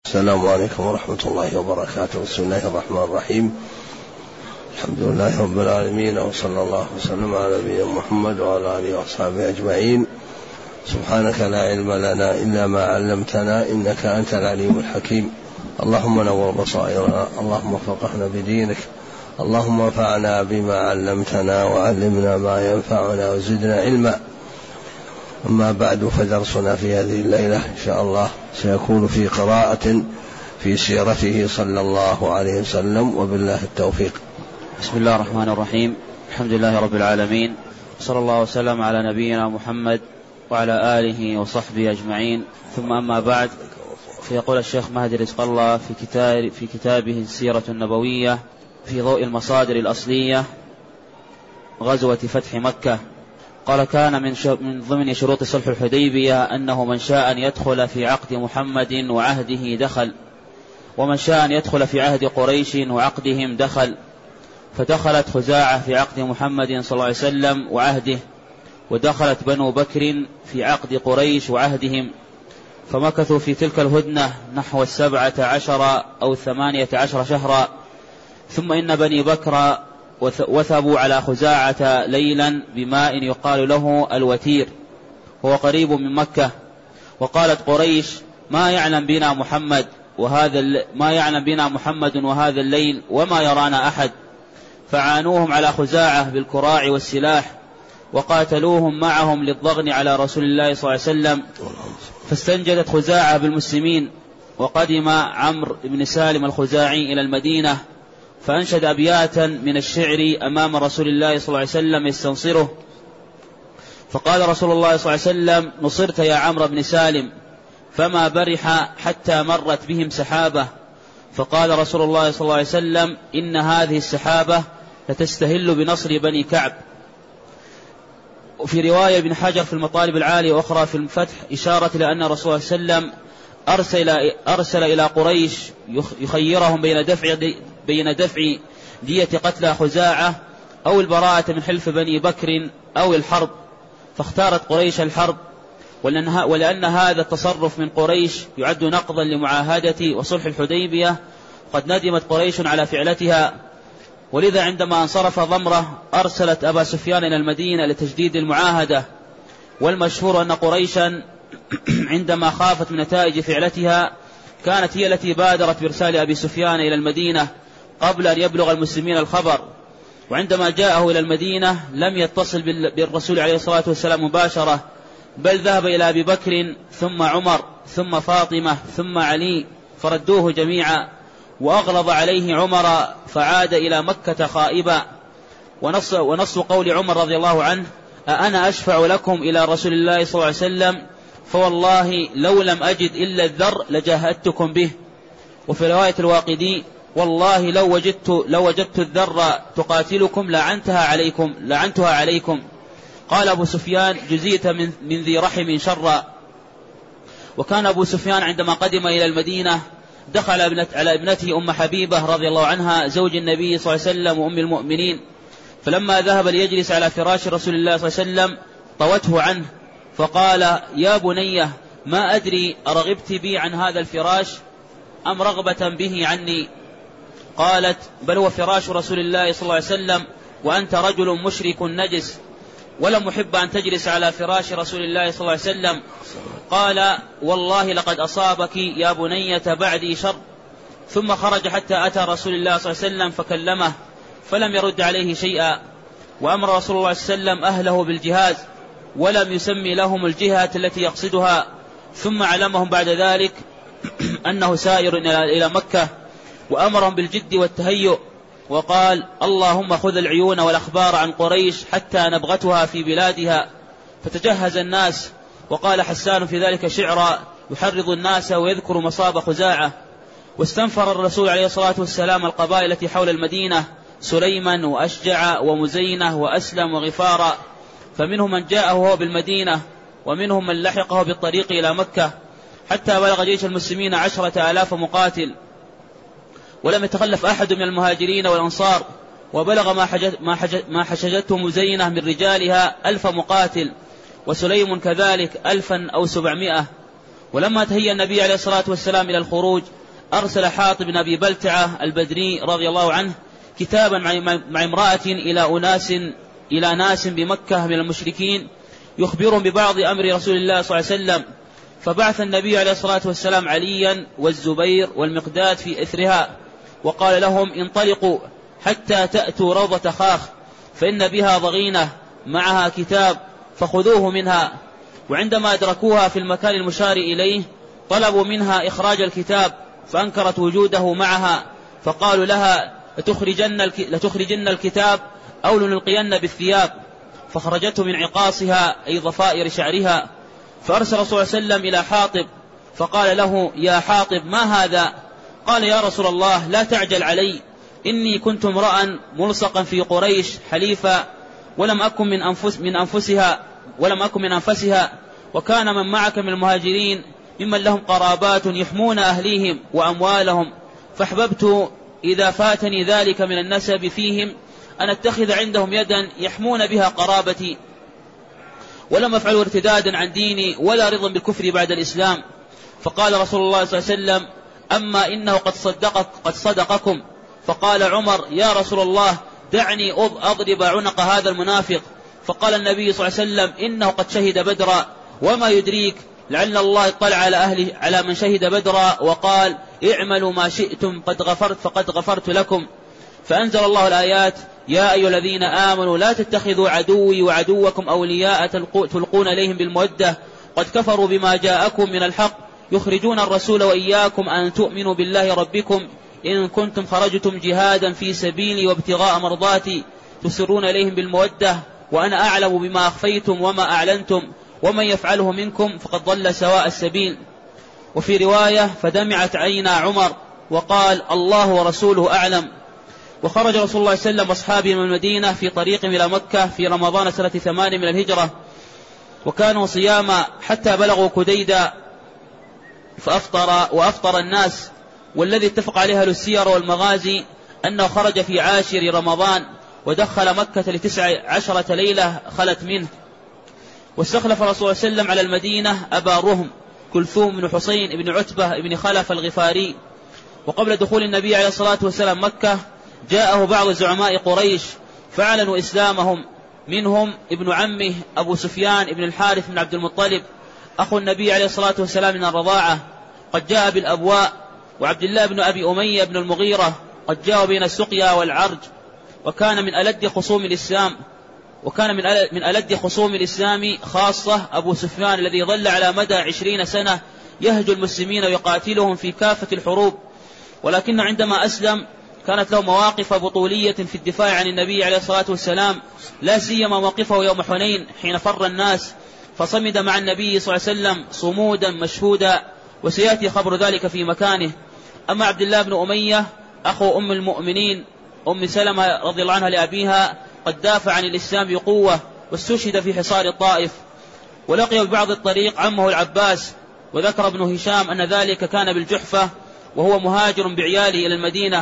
السلام عليكم ورحمة الله وبركاته. بسم الله الرحمن الرحيم. الحمد لله رب العالمين، وصلى الله وسلم على نبينا محمد وعلى آله وأصحابه أجمعين. سبحانك لا علم لنا إلا ما علمتنا، إنك أنت العليم الحكيم. اللهم نور بصائرنا، اللهم فقهنا بدينك، اللهم انفعنا بما علمتنا وعلمنا ما ينفعنا وزدنا علما. أما بعد، فدرسنا في هذه الليلة إن شاء الله سيكون في قراءة في سيرته صلى الله عليه وسلم، وبالله التوفيق. بسم الله الرحمن الرحيم. الحمد لله رب العالمين، صلى الله وسلم على نبينا محمد وعلى آله وصحبه أجمعين، ثم أما بعد. فيقول الشيخ مهدي رزق الله في كتابه السيرة النبوية في ضوء المصادر الأصلية غزوة فتح مكة، قال: كان من ضمن شروط صلح الحديبية أنه من شاء أن يدخل في عقد محمد وعهده دخل، ومن شاء أن يدخل في عهد قريش وعقدهم دخل. فدخلت خزاعة في عقد محمد صلى الله عليه وسلم وعهده، ودخلت بنو بكر في عقد قريش وعهدهم، فمكثوا في تلك الهدنة نحو 17 أو 18 شهرا. ثم إن بني بكر وثبوا على خزاعة ليلا بماء يقال له الوتير، هو قريب من مكة. وقالت قريش: ما يعلم بنا محمد وهذا الليل وما يرانا أحد. فعانوهم على خزاعة بالكراع والسلاح، وقاتلوهم معهم للضغن على رسول الله صلى الله عليه وسلم. فاستنجدت خزاعة بالمسلمين، وقدم عمرو بن سالم الخزاعي إلى المدينة، فأنشد أبياتا من الشعر أمام رسول الله صلى الله عليه وسلم يستنصره. فقال رسول الله صلى الله عليه وسلم: نصرت يا عمرو بن سالم. فما برح حتى مرت بهم سحابة. فقال رسول الله صلى الله عليه وسلم: إن هذه السحابة لتستهل بنصر بني كعب. وفي رواية ابن حجر في المطالب العالية وأخرى في الفتح إشارة لأن رسول الله صلى الله عليه وسلم أرسل إلى قريش يخيرهم بين دفع دية قتلى خزاعة أو البراءة من حلف بني بكر أو الحرب، فاختارت قريش الحرب، ولأن هذا التصرف من قريش يعد نقضا لمعاهدة وصلح الحديبية، قد ندمت قريش على فعلتها. ولذا عندما انصرف ضمرة أرسلت أبا سفيان إلى المدينة لتجديد المعاهدة. والمشهور أن قريشا عندما خافت من نتائج فعلتها كانت هي التي بادرت بإرسال أبي سفيان إلى المدينة قبل أن يبلغ المسلمين الخبر. وعندما جاءه إلى المدينة لم يتصل بالرسول عليه الصلاة والسلام مباشرة، بل ذهب إلى أبي بكر ثم عمر ثم فاطمة ثم علي فردوه جميعا، وأغلظ عليه عمر فعاد إلى مكة خائبا. ونص قول عمر رضي الله عنه: أنا أشفع لكم إلى رسول الله صلى الله عليه وسلم، فوالله لو لم أجد إلا الذر لجاهدتكم به. وفي رواية الواقدي: والله لو وجدت الذر تقاتلكم لعنتها عليكم. قال أبو سفيان: جزيت من ذي رحم شرا. وكان أبو سفيان عندما قدم إلى المدينة دخل على ابنته أم حبيبة رضي الله عنها زوج النبي صلى الله عليه وسلم وأم المؤمنين، فلما ذهب ليجلس على فراش رسول الله صلى الله عليه وسلم طوته عنه، فقال: يا بنية، ما أدري أرغبت بي عن هذا الفراش أم رغبة به عني؟ قالت: بل هو فراش رسول الله صلى الله عليه وسلم، وأنت رجل مشرك نجس، ولم أحب أن تجلس على فراش رسول الله صلى الله عليه وسلم. قال: والله لقد أصابك يا بنية بعدي شر. ثم خرج حتى أتى رسول الله صلى الله عليه وسلم فكلمه، فلم يرد عليه شيئا. وأمر رسول الله صلى الله عليه وسلم أهله بالجهاز، ولم يسمي لهم الجهة التي يقصدها. ثم علمهم بعد ذلك أنه سائر إلى مكة، وأمرهم بالجد والتهيؤ، وقال: اللهم خذ العيون والأخبار عن قريش حتى نبغتها في بلادها. فتجهز الناس. وقال حسان في ذلك شعرا يحرض الناس ويذكر مصاب خزاعة. واستنفر الرسول عليه الصلاة والسلام القبائل التي حول المدينة: سليما وأشجع ومزينة وأسلم وغفارا، فمنهم من جاءه هو بالمدينة، ومنهم من لحقه بالطريق إلى مكة، حتى بلغ جيش المسلمين 10,000 مقاتل، ولم يتخلف أحد من المهاجرين والأنصار. وبلغ ما حشجته مزينة من رجالها 1000 مقاتل، وسليم كذلك 1000 أو 700. ولما تهيأ النبي عليه الصلاة والسلام إلى الخروج أرسل حاطب بن أبي بلتعة البدري رضي الله عنه كتابا مع امرأة إلى ناس بمكة من المشركين يخبرهم ببعض أمر رسول الله صلى الله عليه وسلم، فبعث النبي عليه الصلاة والسلام عليا والزبير والمقداد في إثرها، وقال لهم: انطلقوا حتى تأتوا روضة خاخ، فإن بها ضغينة معها كتاب فخذوه منها. وعندما أدركوها في المكان المشار إليه طلبوا منها إخراج الكتاب، فأنكرت وجوده معها، فقالوا لها: لتخرجن الكتاب أو لنلقين بالثياب، فخرجته من عقاصها أي ضفائر شعرها. فأرسل رسول الله صلى الله عليه وسلم إلى حاطب فقال له: يا حاطب ما هذا؟ قال: يا رسول الله لا تعجل علي، إني كنت امرأ ملصقا في قريش حليفا، ولم أكن من أنفسها، وكان من معك من المهاجرين ممن لهم قرابات يحمون أهليهم وأموالهم، فأحببت إذا فاتني ذلك من النسب فيهم أن أتخذ عندهم يدا يحمون بها قرابتي، ولم أفعل ارتدادا عن ديني ولا رضا بالكفر بعد الإسلام. فقال رسول الله صلى الله عليه وسلم: أما إنه قد صدقكم. فقال عمر: يا رسول الله دعني أضرب عنق هذا المنافق. فقال النبي صلى الله عليه وسلم: إنه قد شهد بدرا، وما يدريك لعل الله اطلع على من شهد بدرا وقال: اعملوا ما شئتم فقد غفرت لكم. فأنزل الله الآيات: يا أيها الذين آمنوا لا تتخذوا عدوي وعدوكم أولياء تلقون إليهم بالمودة، قد كفروا بما جاءكم من الحق يخرجون الرسول وإياكم أن تؤمنوا بالله ربكم إن كنتم خرجتم جهادا في سبيلي وابتغاء مرضاتي تسرون إليهم بالمودة، وأنا أعلم بما أخفيتم وما أعلنتم، ومن يفعله منكم فقد ضل سواء السبيل. وفي رواية: فدمعت عينا عمر وقال: الله ورسوله أعلم. وخرج رسول الله صلى الله عليه وسلم واصحابه من المدينة في طريقهم إلى مكة في رمضان سنة 8 من الهجرة، وكانوا صياما حتى بلغوا كديدا وأفطر الناس. والذي اتفق عليها السير والمغازي أنه خرج في 10 رمضان ودخل مكة ل19 ليلة خلت منه. واستخلف رسول الله صلى الله عليه وسلم على المدينة أبا رهم كلثوم بن حسين بن عتبة بن خلف الغفاري. وقبل دخول النبي عليه الصلاة والسلام مكة جاءه بعض زعماء قريش فأعلنوا إسلامهم، منهم ابن عمه أبو سفيان بن الحارث بن عبد المطلب أخو النبي عليه الصلاة والسلام من الرضاعة، قد جاء بالأبواء، وعبد الله بن أبي أمية بن المغيرة قد جاء بين السقيا والعرج. وكان من ألد خصوم الإسلام خاصة أبو سفيان الذي ظل على مدى 20 سنة يهجو المسلمين ويقاتلهم في كافة الحروب، ولكن عندما أسلم كانت له مواقف بطولية في الدفاع عن النبي عليه الصلاة والسلام، لا سيما موقفه يوم حنين حين فر الناس فصمد مع النبي صلى الله عليه وسلم صمودا مشهودا، وسيأتي خبر ذلك في مكانه. أما عبد الله بن أمية أخو أم المؤمنين أم سلمة رضي الله عنها لأبيها قد دافع عن الإسلام بقوة واستشهد في حصار الطائف. ولقي ببعض الطريق عمه العباس، وذكر ابن هشام أن ذلك كان بالجحفة وهو مهاجر بعياله إلى المدينة.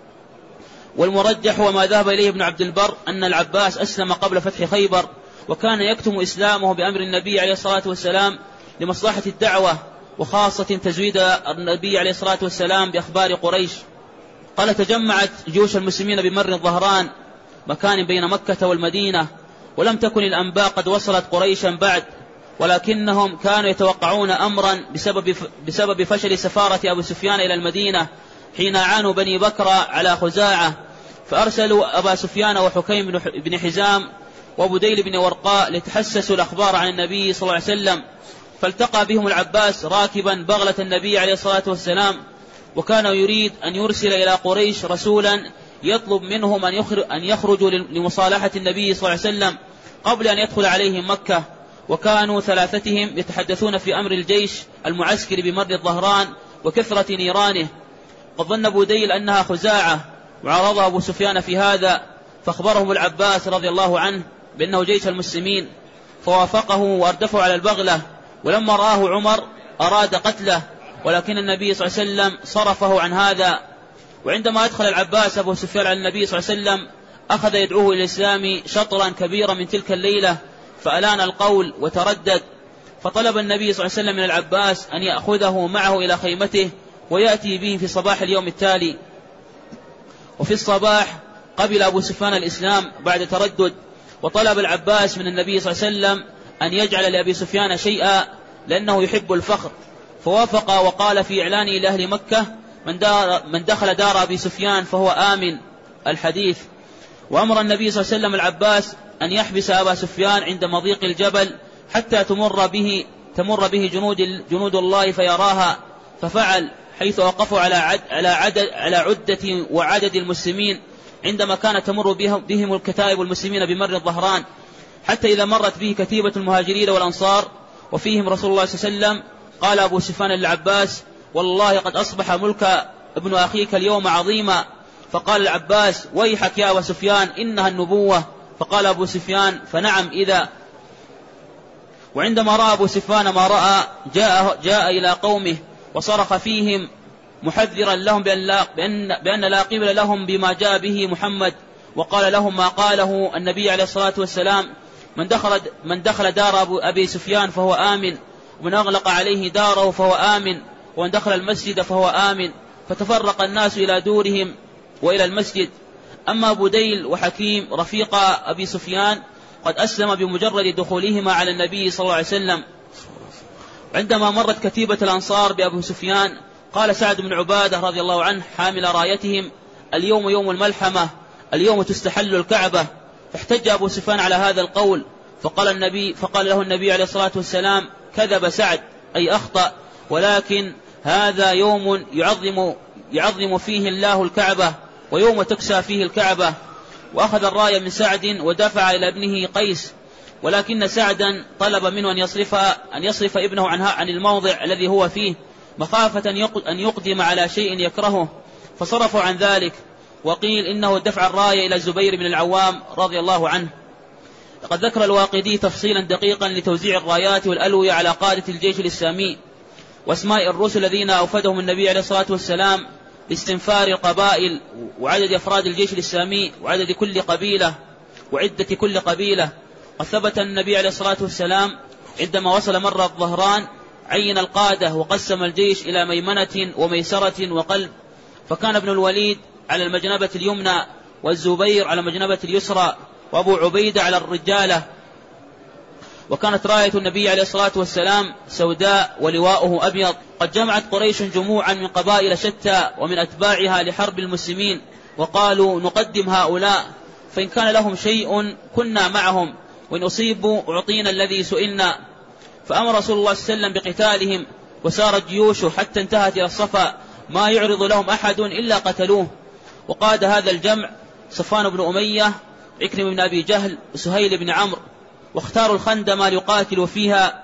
والمرجح وما ذهب إليه ابن عبد البر أن العباس أسلم قبل فتح خيبر، وكان يكتم إسلامه بأمر النبي عليه الصلاة والسلام لمصلحة الدعوة، وخاصة تزويد النبي عليه الصلاة والسلام بأخبار قريش. قال: تجمعت جيوش المسلمين بمر الظهران مكان بين مكة والمدينة، ولم تكن الأنباء قد وصلت قريشا بعد، ولكنهم كانوا يتوقعون أمرا بسبب فشل سفارة أبو سفيان إلى المدينة حين عانوا بني بكر على خزاعة، فأرسلوا أبا سفيان وحكيم بن حزام وبديل بن ورقاء لتحسسوا الأخبار عن النبي صلى الله عليه وسلم. فالتقى بهم العباس راكبا بغلة النبي عليه الصلاة والسلام، وكان يريد أن يرسل إلى قريش رسولا يطلب منهم أن يخرجوا لمصالحة النبي صلى الله عليه وسلم قبل أن يدخل عليهم مكة. وكانوا ثلاثتهم يتحدثون في أمر الجيش المعسكر بمر الظهران وكثرة نيرانه. قد ظن بديل أنها خزاعة، وعرضها أبو سفيان في هذا، فأخبرهم العباس رضي الله عنه بأنه جيش المسلمين، فوافقه وأردفوا على البغلة. ولما رآه عمر أراد قتله، ولكن النبي صلى الله عليه وسلم صرفه عن هذا. وعندما أدخل العباس أبو سفيان على النبي صلى الله عليه وسلم أخذ يدعوه إلى الإسلام شطرا كبيرا من تلك الليلة، فألان القول وتردد. فطلب النبي صلى الله عليه وسلم من العباس أن يأخذه معه إلى خيمته ويأتي به في صباح اليوم التالي. وفي الصباح قبل أبو سفيان الإسلام بعد تردد، وطلب العباس من النبي صلى الله عليه وسلم أن يجعل لأبي سفيان شيئا لأنه يحب الفخر، فوافق وقال في إعلانه لأهل مكة: من دخل دار أبي سفيان فهو آمن، الحديث. وأمر النبي صلى الله عليه وسلم العباس أن يحبس أبا سفيان عند مضيق الجبل حتى تمر به جنود الله فيراها، ففعل، حيث وقفوا على عدة وعدد المسلمين عندما كانت تمر بهم الكتائب المسلمين بمر الظهران، حتى إذا مرت به كتيبة المهاجرين والأنصار وفيهم رسول الله صلى الله عليه وسلم، قال أبو سفيان للعباس: والله قد أصبح ملك ابن أخيك اليوم عظيما. فقال العباس: ويحك يا أبا سفيان، إنها النبوة. فقال أبو سفيان: فنعم إذا. وعندما رأى أبو سفيان ما رأى جاء إلى قومه وصرخ فيهم محذرا لهم بأن لا قبل لهم بما جاء به محمد، وقال لهم ما قاله النبي عليه الصلاة والسلام: من دخل دار أبي سفيان فهو آمن، ومن أغلق عليه داره فهو آمن، ومن دخل المسجد فهو آمن. فتفرق الناس إلى دورهم وإلى المسجد. أما بديل وحكيم رفيق أبي سفيان قد أسلم بمجرد دخولهما على النبي صلى الله عليه وسلم. عندما مرت كتيبة الأنصار بأبي سفيان قال سعد بن عبادة رضي الله عنه حامل رايتهم: اليوم يوم الملحمة، اليوم تستحل الكعبة. فاحتج أبو سفيان على هذا القول، فقال له النبي عليه الصلاة والسلام: كذب سعد، أي أخطأ، ولكن هذا يوم يعظم فيه الله الكعبة، ويوم تكسى فيه الكعبة. وأخذ الراية من سعد ودفع إلى ابنه قيس، ولكن سعدا طلب منه أن يصرف ابنه عن الموضع الذي هو فيه، مخافة أن يقدم على شيء يكرهه، فصرفوا عن ذلك. وقيل إنه دفع الراية إلى الزبير بن العوام رضي الله عنه. لقد ذكر الواقدي تفصيلا دقيقا لتوزيع الرايات والألوية على قادة الجيش الإسلامي واسماء الرسل الذين أوفدهم النبي عليه الصلاة والسلام لاستنفار القبائل، وعدد أفراد الجيش الإسلامي، وعدد كل قبيلة، وعدة كل قبيلة. قد ثبت النبي عليه الصلاة والسلام عندما وصل مر الظهران عين القادة وقسم الجيش إلى ميمنة وميسرة وقلب، فكان ابن الوليد على المجنبة اليمنى، والزبير على المجنبة اليسرى، وأبو عبيدة على الرجالة. وكانت راية النبي عليه الصلاة والسلام سوداء ولواؤه أبيض. قد جمعت قريش جموعا من قبائل شتى ومن أتباعها لحرب المسلمين، وقالوا: نقدم هؤلاء، فإن كان لهم شيء كنا معهم، وإن أصيبوا أعطينا الذي سئلنا. فأمر رسول الله صلى الله عليه وسلم بقتالهم، وسارت جيوشه حتى انتهت إلى الصفا، ما يعرض لهم أحد إلا قتلوه. وقاد هذا الجمع صفوان بن أمية، عكرمة بن أبي جهل، وسهيل بن عمرو، واختاروا الخندمة ليقاتلوا فيها.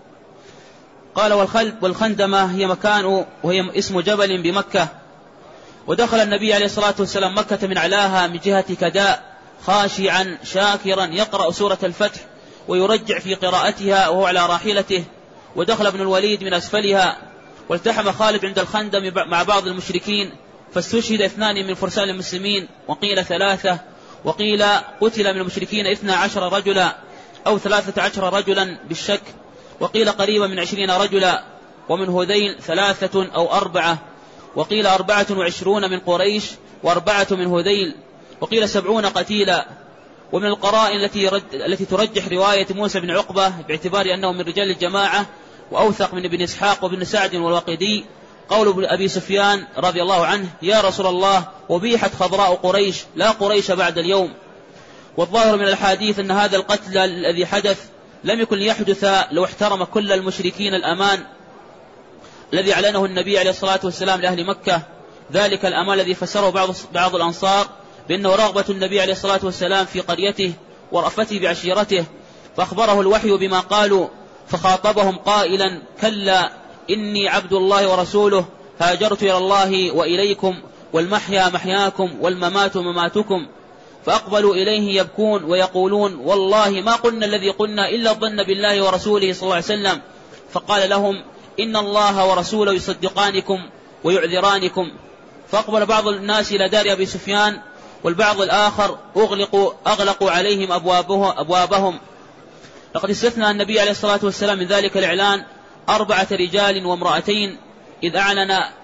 قال: والخندمة هي مكان وهي اسم جبل بمكة. ودخل النبي عليه الصلاة والسلام مكة من علاها من جهة كداء، خاشعا شاكرا يقرأ سورة الفتح ويرجع في قراءتها وهو على راحلته. ودخل ابن الوليد من أسفلها، والتحم خالد عند الخندم مع بعض المشركين، فاستشهد 2 من فرسان المسلمين، وقيل 3، وقيل قتل من المشركين 12 رجلا أو 13 رجلا بالشك، وقيل قريبا من 20 رجلا، ومن هذيل 3 أو 4، وقيل 24 من قريش و4 من هذيل، وقيل 70 قتيلا. ومن القرائن التي ترجح رواية موسى بن عقبة باعتبار أنه من رجال الجماعة وأوثق من ابن إسحاق وابن سعد والواقدي قول أبي سفيان رضي الله عنه: يا رسول الله، وبيحت خضراء قريش، لا قريش بعد اليوم. والظاهر من الحديث أن هذا القتل الذي حدث لم يكن ليحدث لو احترم كل المشركين الأمان الذي أعلنه النبي عليه الصلاة والسلام لأهل مكة، ذلك الأمان الذي فسره بعض الأنصار بأنه رغبة النبي عليه الصلاة والسلام في قريته ورأفته بعشيرته، فأخبره الوحي بما قالوا، فخاطبهم قائلا: كلا، إني عبد الله ورسوله، هاجرت إلى الله وإليكم، والمحيا محياكم والممات مماتكم. فأقبلوا إليه يبكون ويقولون: والله ما قلنا الذي قلنا إلا الظن بالله ورسوله صلى الله عليه وسلم. فقال لهم: إن الله ورسوله يصدقانكم ويعذرانكم. فأقبل بعض الناس إلى دار أبي سفيان، والبعض الآخر أغلقوا عليهم أبوابهم. لقد استثنى النبي عليه الصلاة والسلام من ذلك الإعلان 4 رجال وامرأتين، إذ أعلن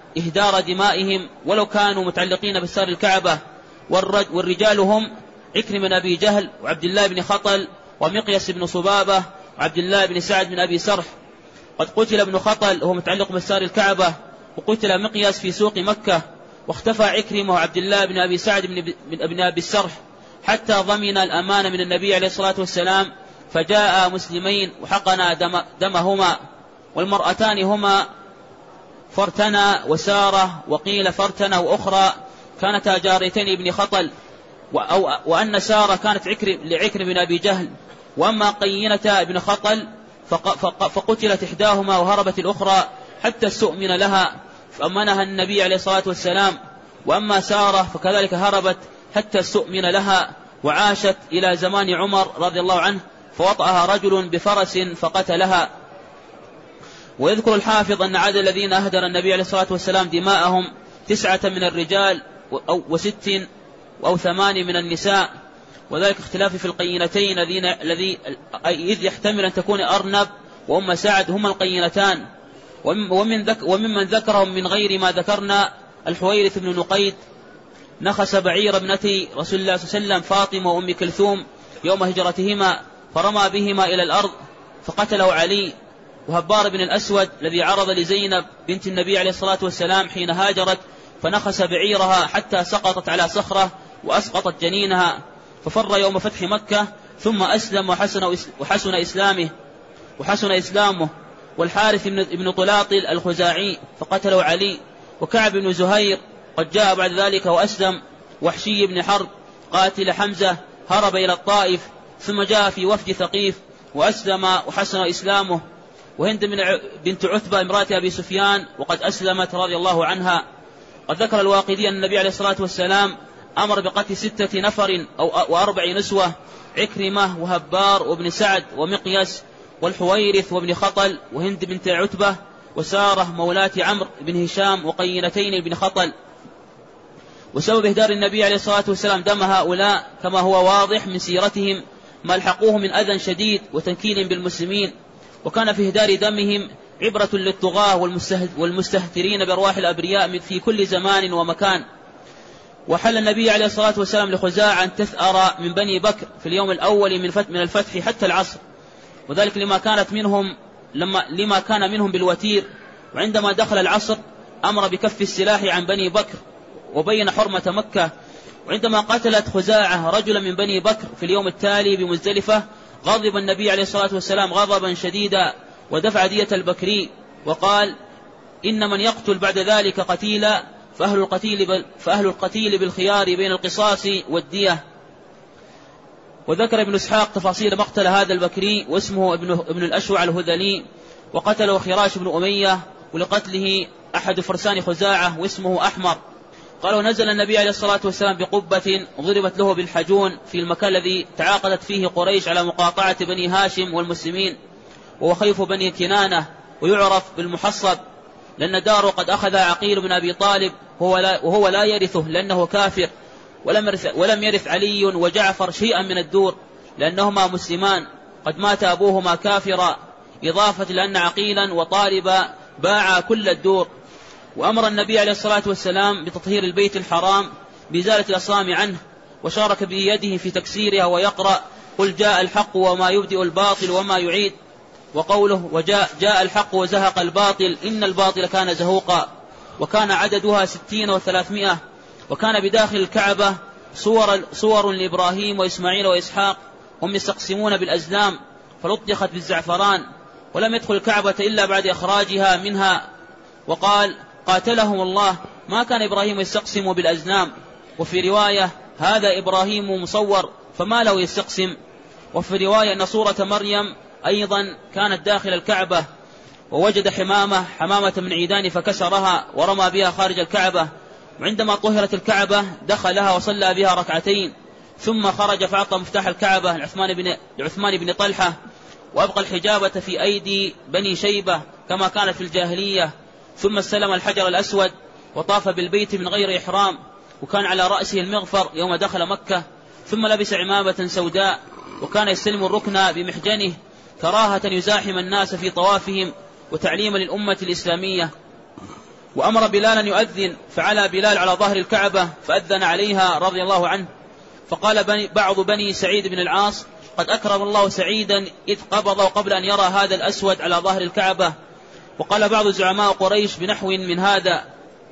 إهدار دمائهم ولو كانوا متعلقين بستار الكعبة. والرجال هم عكرمة بن أبي جهل وعبد الله بن خطل ومقياس بن صبابة وعبد الله بن سعد بن أبي سرح. قد قتل ابن خطل وهو متعلق بستار الكعبة، وقتل مقياس في سوق مكة، واختفى عكرمة وعبد الله بن أبي سعد بن أبي السرح حتى ضمن الأمان من النبي عليه الصلاة والسلام، فجاء مسلمين وحقنا دمهما. والمرأتان هما فرتنا وسارة، وقيل فرتنا وأخرى كانتا جاريتين ابن خطل، وأن سارة كانت لعكرمة بن أبي جهل، وأما قينة ابن خطل فقتلت إحداهما وهربت الأخرى حتى استؤمن لها فأمنها النبي عليه الصلاة والسلام، وأما سارة فكذلك هربت حتى استؤمن لها وعاشت إلى زمان عمر رضي الله عنه، فوطأها رجل بفرس فقتلها. ويذكر الحافظ أن عدد الذين أهدر النبي عليه الصلاة والسلام دماءهم 9 من الرجال و6 أو 8 من النساء، وذلك اختلاف في القينتين إذ يحتمل أن تكون أرنب وأم سعد هما القينتان. وممن ذكرهم من غير ما ذكرنا الحويرث بن نقيد نخس بعير ابنتي رسول الله صلى الله عليه وسلم فاطمة وأم كلثوم يوم هجرتهما، فرمى بهما إلى الأرض فقتله علي. وهبار بن الأسود الذي عرض لزينب بنت النبي عليه الصلاة والسلام حين هاجرت فنخس بعيرها حتى سقطت على صخرة وأسقطت جنينها، ففر يوم فتح مكة ثم أسلم وحسن إسلامه. والحارث بن طلاطل الخزاعي فقتله علي. وكعب بن زهير قد جاء بعد ذلك وأسلم. وحشي بن حرب قاتل حمزة هرب إلى الطائف ثم جاء في وفد ثقيف وأسلم وحسن إسلامه. وهند بنت عتبة امرأة أبي سفيان وقد أسلمت رضي الله عنها. قد ذكر الواقدي أن النبي عليه الصلاة والسلام أمر بقتل 6 نفر و4 نسوة: عكرمة وهبار وابن سعد ومقياس والحويرث وابن خطل وهند بنت عتبة وسارة مولاة عمرو بن هشام وقينتين بن خطل. وسبب إهدار النبي عليه الصلاة والسلام دم هؤلاء كما هو واضح من سيرتهم ما الحقوه من أذى شديد وتنكيل بالمسلمين، وكان في إهدار دمهم عبرة للطغاة والمستهترين بأرواح الأبرياء في كل زمان ومكان. وحل النبي عليه الصلاة والسلام لخزاعة أن تثأر من بني بكر في اليوم الأول من الفتح حتى العصر، وذلك لما كان منهم بالوتير. وعندما دخل العصر أمر بكف السلاح عن بني بكر وبين حرمة مكة. وعندما قتلت خزاعة رجلا من بني بكر في اليوم التالي بمزدلفة غضب النبي عليه الصلاة والسلام غضبا شديدا ودفع دية البكري وقال: إن من يقتل بعد ذلك قتيلا فأهل القتيل بالخيار بين القصاص والدية. وذكر ابن إسحاق تفاصيل مقتل هذا البكري واسمه ابن الأشوع الهذلي، وقتله خراش بن أمية، ولقتله أحد فرسان خزاعة واسمه أحمر. قالوا: نزل النبي عليه الصلاة والسلام بقبة ضربت له بالحجون في المكان الذي تعاقدت فيه قريش على مقاطعة بني هاشم والمسلمين، وهو خيف بني كنانة ويعرف بالمحصب، لأن داره قد أخذ عقيل بن أبي طالب وهو لا يرثه لأنه كافر، ولم يرث علي وجعفر شيئا من الدور لأنهما مسلمان قد مات أبوهما كافرا، إضافة لأن عقيلا وطالبا باعا كل الدور. وأمر النبي عليه الصلاة والسلام بتطهير البيت الحرام بإزالة الأصنام عنه، وشارك بيده في تكسيرها ويقرأ: قل جاء الحق وما يبدئ الباطل وما يعيد، وقوله: جاء الحق وزهق الباطل إن الباطل كان زهوقا. وكان عددها 60 و300. وكان بداخل الكعبة صور لإبراهيم وإسماعيل وإسحاق هم يستقسمون بالأزلام فلطخت بالزعفران، ولم يدخل الكعبة إلا بعد إخراجها منها. وقال: قاتلهم الله، ما كان إبراهيم يستقسم بالأزلام. وفي رواية: هذا إبراهيم مصور فما له يستقسم. وفي رواية أن صورة مريم أيضا كانت داخل الكعبة، ووجد حمامة من عيدان فكسرها ورمى بها خارج الكعبة. وعندما طهرت الكعبة دخلها وصلى بها ركعتين، ثم خرج فأعطى مفتاح الكعبة لعثمان بن طلحة، وأبقى الحجابة في أيدي بني شيبة كما كانت في الجاهلية. ثم استلم الحجر الأسود وطاف بالبيت من غير إحرام، وكان على رأسه المغفر يوم دخل مكة. ثم لبس عمامة سوداء، وكان يستلم الركن بمحجنه كراهة يزاحم الناس في طوافهم وتعليما للأمة الإسلامية. وأمر بلالا يؤذن، فعلى بلال على ظهر الكعبة فأذن عليها رضي الله عنه. فقال بعض بني سعيد بن العاص: قد أكرم الله سعيدا إذ قبض قبل أن يرى هذا الأسود على ظهر الكعبة. وقال بعض زعماء قريش بنحو من هذا.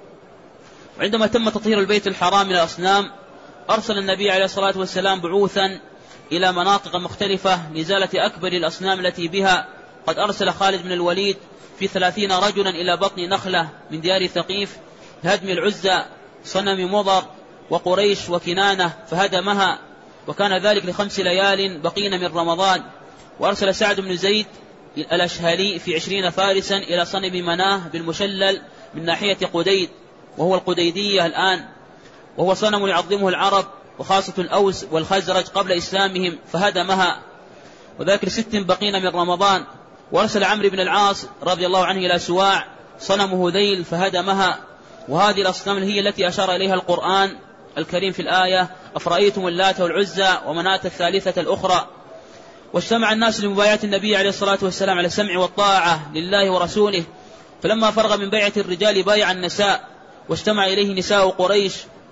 وعندما تم تطهير البيت الحرام من الأصنام، أرسل النبي عليه الصلاة والسلام بعوثا إلى مناطق مختلفة لإزالة أكبر الأصنام التي بها. قد أرسل خالد بن الوليد في 30 رجلا إلى بطن نخلة من ديار ثقيف لهدم العزى صنم مضر وقريش وكنانة فهدمها، وكان ذلك ل5 ليال بقين من رمضان. وأرسل سعد بن زيد الأشهلي في 20 فارسا إلى صنم مناه بالمشلل من ناحية قديد، وهو القديدية الآن، وهو صنم يعظمه العرب وخاصة الأوس والخزرج قبل إسلامهم فهدمها، وذلك ل6 بقين من رمضان. وأرسل عمرو بن العاص رضي الله عنه إلى سواع صنم هذيل فهدمها. وهذه الأصنام هي التي أشار إليها القرآن الكريم في الآية: أفرأيتم اللات والعزى ومناة الثالثة الأخرى. واجتمع الناس لمبايعة النبي عليه الصلاة والسلام على السمع والطاعة لله ورسوله. فلما فرغ من بيعة الرجال بايع النساء، واجتمع إليه نساء قريش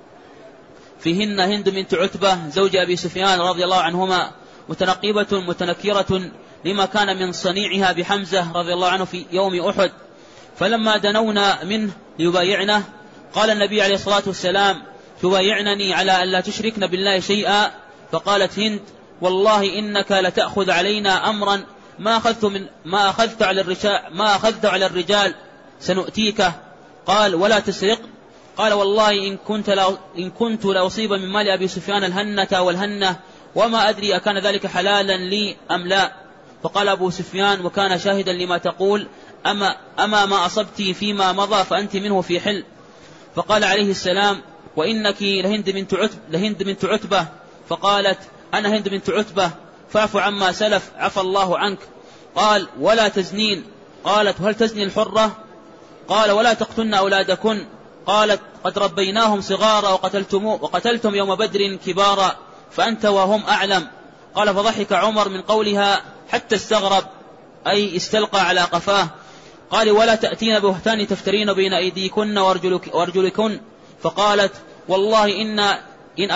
فيهن هند بنت عتبة زوج أبي سفيان رضي الله عنهما، متنقبة متنكرة لما كان من صنيعها بحمزة رضي الله عنه في يوم أحد. فلما دنونا منه ليبايعنه قال النبي عليه الصلاة والسلام: تبايعنني على أن لا تشركن بالله شيئا؟ فقالت هند: والله إنك لتأخذ علينا أمرا ما أخذت على الرجال سنؤتيك. قال: ولا تسرق؟ قال: والله إن كنت لأصيب من مال أبي سفيان الهنة والهنة، وما أدري أكان ذلك حلالا لي أم لا. فقال أبو سفيان وكان شاهدا لما تقول: أما ما أصبت فيما مضى فأنت منه في حل. فقال عليه السلام: وإنك لهند بنت عتبة. فقالت: أنا هند بنت عتبة، فاعف عما سلف عفى الله عنك. قال: ولا تزنين. قالت: هل تزني الحرة؟ قال: ولا تقتلن أولادكن. قالت: قد ربيناهم صغارا وقتلتم يوم بدر كبارا، فأنت وهم أعلم. قال: فضحك عمر من قولها حتى استغرب، أي استلقى على قفاه. قال: ولا تأتين بهتان تفترين بين أيديكن وأرجلكن. فقالت: والله إن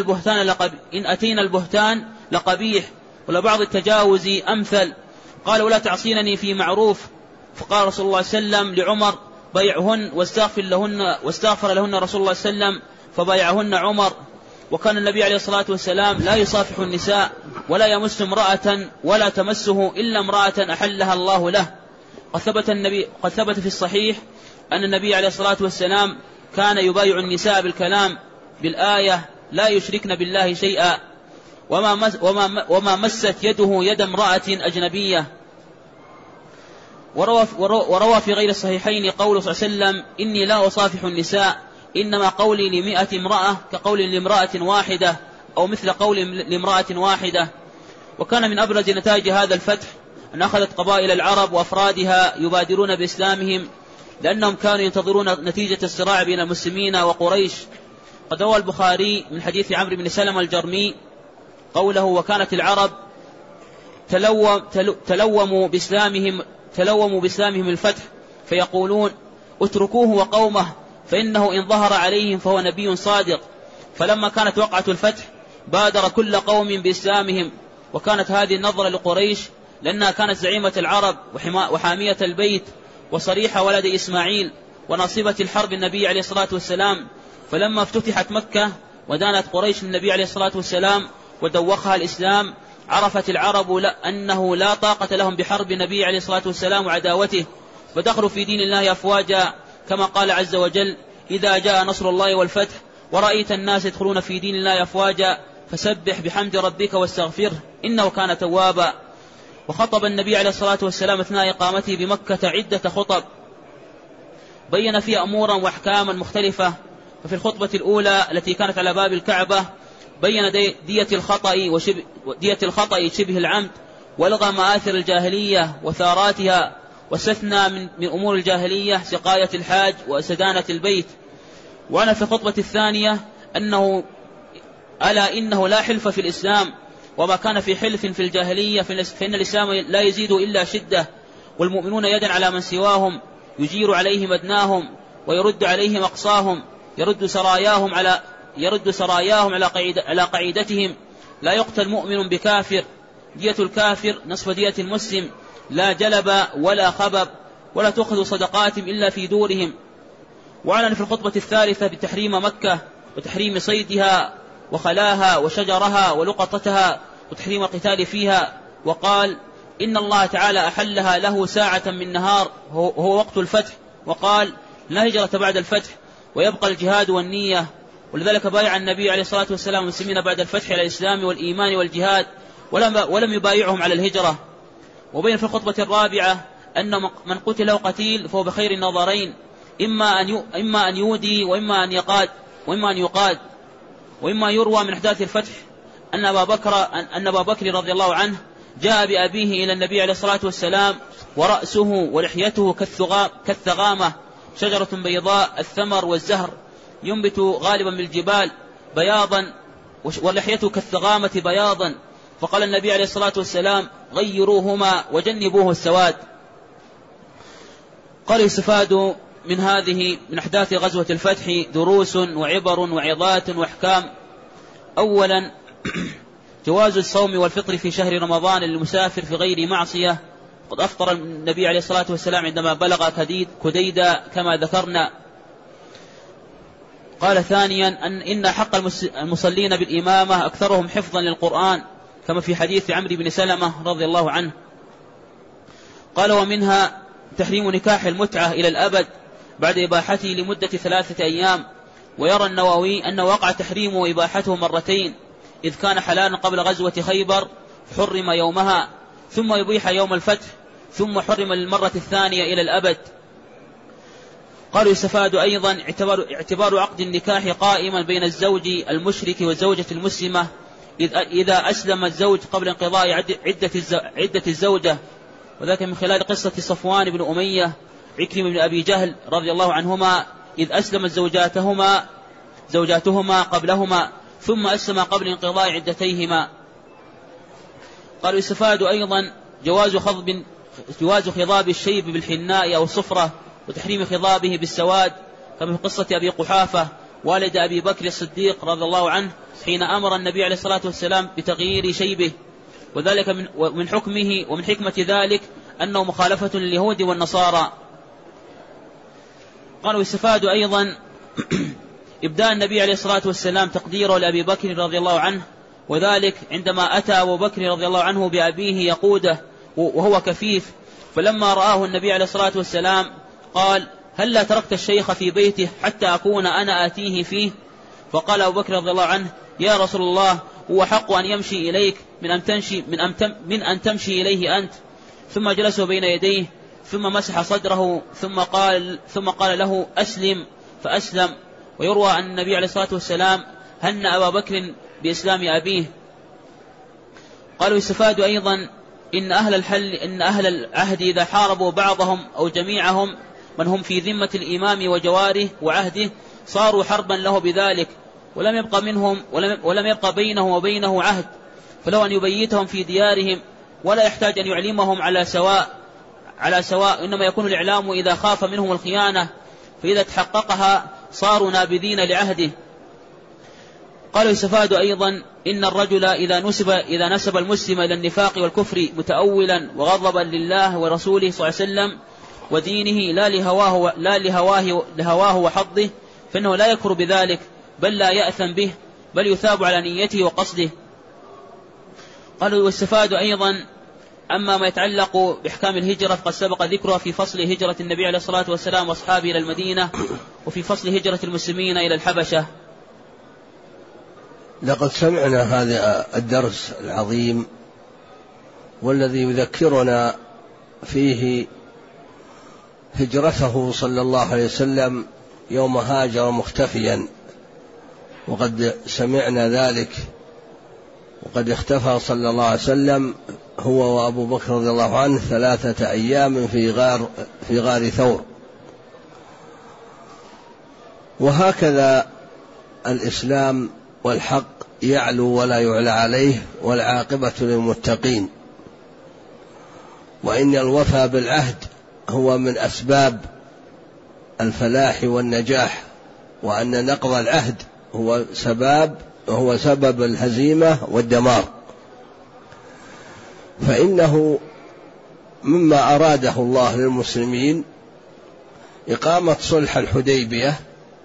أتينا البهتان لقبيح، ولبعض التجاوز أمثل. قال: ولا تعصينني في معروف. فقال رسول الله صلى الله عليه وسلم لعمر: بيعهن واستغفر لهن رسول الله صلى الله عليه وسلم فبايعهن عمر. وكان النبي عليه الصلاة والسلام لا يصافح النساء ولا يمس امرأة ولا تمسه إلا امرأة أحلها الله له. قد ثبت في الصحيح أن النبي عليه الصلاة والسلام كان يبايع النساء بالآية: لا يشركن بالله شيئا، وما مست يده يد امرأة أجنبية. وروى في غير الصحيحين قول صلى الله عليه وسلم: إني لا أصافح النساء، إنما قولي ل100 امرأة كقول لامرأة واحدة، أو مثل قول لامرأة واحدة. وكان من أبرز نتائج هذا الفتح أن أخذت قبائل العرب وأفرادها يبادرون بإسلامهم، لأنهم كانوا ينتظرون نتيجة الصراع بين المسلمين وقريش. قد روى البخاري من حديث عمرو بن سلمة الجرمي قوله: وكانت العرب تلوموا بإسلامهم الفتح، فيقولون: اتركوه وقومه، فإنه إن ظهر عليهم فهو نبي صادق. فلما كانت وقعة الفتح بادر كل قوم بإسلامهم. وكانت هذه النظرة لقريش لأنها كانت زعيمة العرب وحامية البيت وصريح ولد إسماعيل وناصبة الحرب النبي عليه الصلاة والسلام. فلما افتتحت مكة ودانت قريش النبي عليه الصلاة والسلام ودوخها الإسلام، عرفت العرب أنه لا طاقة لهم بحرب النبي عليه الصلاة والسلام وعداوته، فدخلوا في دين الله أفواجا، كما قال عز وجل: إذا جاء نصر الله والفتح ورأيت الناس يدخلون في دين الله أفواجا فسبح بحمد ربك واستغفره إنه كان توابا. وخطب النبي عليه الصلاة والسلام أثناء إقامته بمكة عدة خطب بين فيها أمورا وأحكاما مختلفة. ففي الخطبة الأولى التي كانت على باب الكعبة بين دية الخطأ شبه العمد، والغى مآثر الجاهلية وثاراتها، واستثنى من أمور الجاهلية سقاية الحاج وسدانة البيت. وأنا في الخطبة الثانية إنه لا حلف في الإسلام، وما كان في حلف في الجاهلية فإن الإسلام لا يزيد إلا شدة، والمؤمنون يدا على من سواهم يجير عليهم أدناهم، ويرد عليهم أقصاهم، يرد سراياهم على قعيدتهم. لا يقتل مؤمن بكافر، دية الكافر نصف دية المسلم، لا جلب ولا خبب، ولا تأخذ صدقاتهم إلا في دورهم. وأعلن في الخطبة الثالثة بتحريم مكة وتحريم صيدها وخلاها وشجرها ولقطتها وتحريم القتال فيها، وقال إن الله تعالى أحلها له ساعة من نهار هو وقت الفتح، وقال لا هجرة بعد الفتح ويبقى الجهاد والنية. ولذلك بايع النبي عليه الصلاة والسلام المسلمين بعد الفتح على الإسلام والإيمان والجهاد، ولم يبايعهم على الهجرة. وبين في الخطبة الرابعة أن من قتل له قتيل فهو بخير النظرين، إما أن يودي وإما أن يقاد. وإما يروى من أحداث الفتح أن أبا بكر رضي الله عنه جاء بأبيه إلى النبي عليه الصلاة والسلام ورأسه ولحيته كالثغامة، شجرة بيضاء الثمر والزهر ينبت غالبا بالجبال بياضا، ولحيته كالثغامة بياضا. فقال النبي عليه الصلاة والسلام غيروهما وجنبوه السواد. قال يستفاد من هذه من أحداث غزوة الفتح دروس وعبر وعظات وأحكام. أولا جواز الصوم والفطر في شهر رمضان للمسافر في غير معصية، قد أفطر النبي عليه الصلاة والسلام عندما بلغ كديدا كما ذكرنا. قال ثانيا إن حق المصلين بالإمامة أكثرهم حفظا للقرآن، كما في حديث عمرو بن سلمة رضي الله عنه. قال ومنها تحريم نكاح المتعة إلى الأبد بعد إباحته لمدة 3 أيام. ويرى النووي أن وقع تحريمه وإباحته مرتين، إذ كان حلالا قبل غزوة خيبر حرم يومها، ثم يبيح يوم الفتح، ثم حرم للمرة الثانية إلى الأبد. قالوا يستفاد أيضا اعتبار عقد النكاح قائما بين الزوج المشرك والزوجة المسلمة إذا أسلم الزوج قبل انقضاء عدة الزوجة، وذلك من خلال قصة صفوان بن أمية عكرمة بن أبي جهل رضي الله عنهما، إذ أسلمت زوجاتهما قبلهما ثم أسلم قبل انقضاء عدتيهما. قالوا يستفاد أيضا جواز خضاب الشيب بالحناء أو الصفرة، وتحريم خضابه بالسواد، كما في قصة أبي قحافة والد أبي بكر الصديق رضي الله عنه حين أمر النبي عليه الصلاة والسلام بتغيير شيبه، وذلك من حكمه ومن حكمة ذلك أنه مخالفة لليهود والنصارى. قالوا يستفاد أيضا إبداء النبي عليه الصلاة والسلام تقديره لأبي بكر رضي الله عنه، وذلك عندما أتى أبو بكر رضي الله عنه بأبيه يقوده وهو كفيف، فلما رآه النبي عليه الصلاة والسلام قال هل لا تركت الشيخ في بيته حتى أكون أنا آتيه فيه؟ فقال أبو بكر رضي الله عنه يا رسول الله هو حق أن يمشي إليك من أن تمشي إليه أنت. ثم جلسوا بين يديه ثم مسح صدره ثم قال له أسلم فأسلم. ويروى أن النبي عليه الصلاة والسلام هنأ أبا بكر بإسلام أبيه. قالوا يستفاد أيضا إن أهل العهد إذا حاربوا بعضهم أو جميعهم من هم في ذمة الإمام وجواره وعهده صاروا حربا له بذلك، ولم يبقى بينه وبينه عهد، فلو أن يبيتهم في ديارهم ولا يحتاج أن يعلمهم على سواء، إنما يكون الإعلام إذا خاف منهم الخيانة، فإذا تحققها صاروا نابذين لعهده. قالوا يستفاد أيضا إن الرجل إذا نسب المسلم إلى النفاق والكفر متأولا وغضبا لله ورسوله صلى الله عليه وسلم ودينه لا لهواه وحظه، فإنه لا يكفر بذلك بل لا يأثم به، بل يثاب على نيته وقصده. قالوا واستفاد أيضا أما ما يتعلق بإحكام الهجرة فقد سبق ذكرها في فصل هجرة النبي عليه الصلاة والسلام وأصحابه إلى المدينة، وفي فصل هجرة المسلمين إلى الحبشة. لقد سمعنا هذا الدرس العظيم والذي يذكرنا فيه هجرته صلى الله عليه وسلم يوم هاجر مختفيا، وقد سمعنا ذلك، وقد اختفى صلى الله عليه وسلم هو وأبو بكر رضي الله عنه 3 أيام في غار ثور. وهكذا الإسلام والحق يعلو ولا يعلى عليه، والعاقبة للمتقين. وإن الوفاء بالعهد هو من أسباب الفلاح والنجاح، وأن نقض العهد هو سبب الهزيمة والدمار، فإنه مما أراده الله للمسلمين إقامة صلح الحديبية،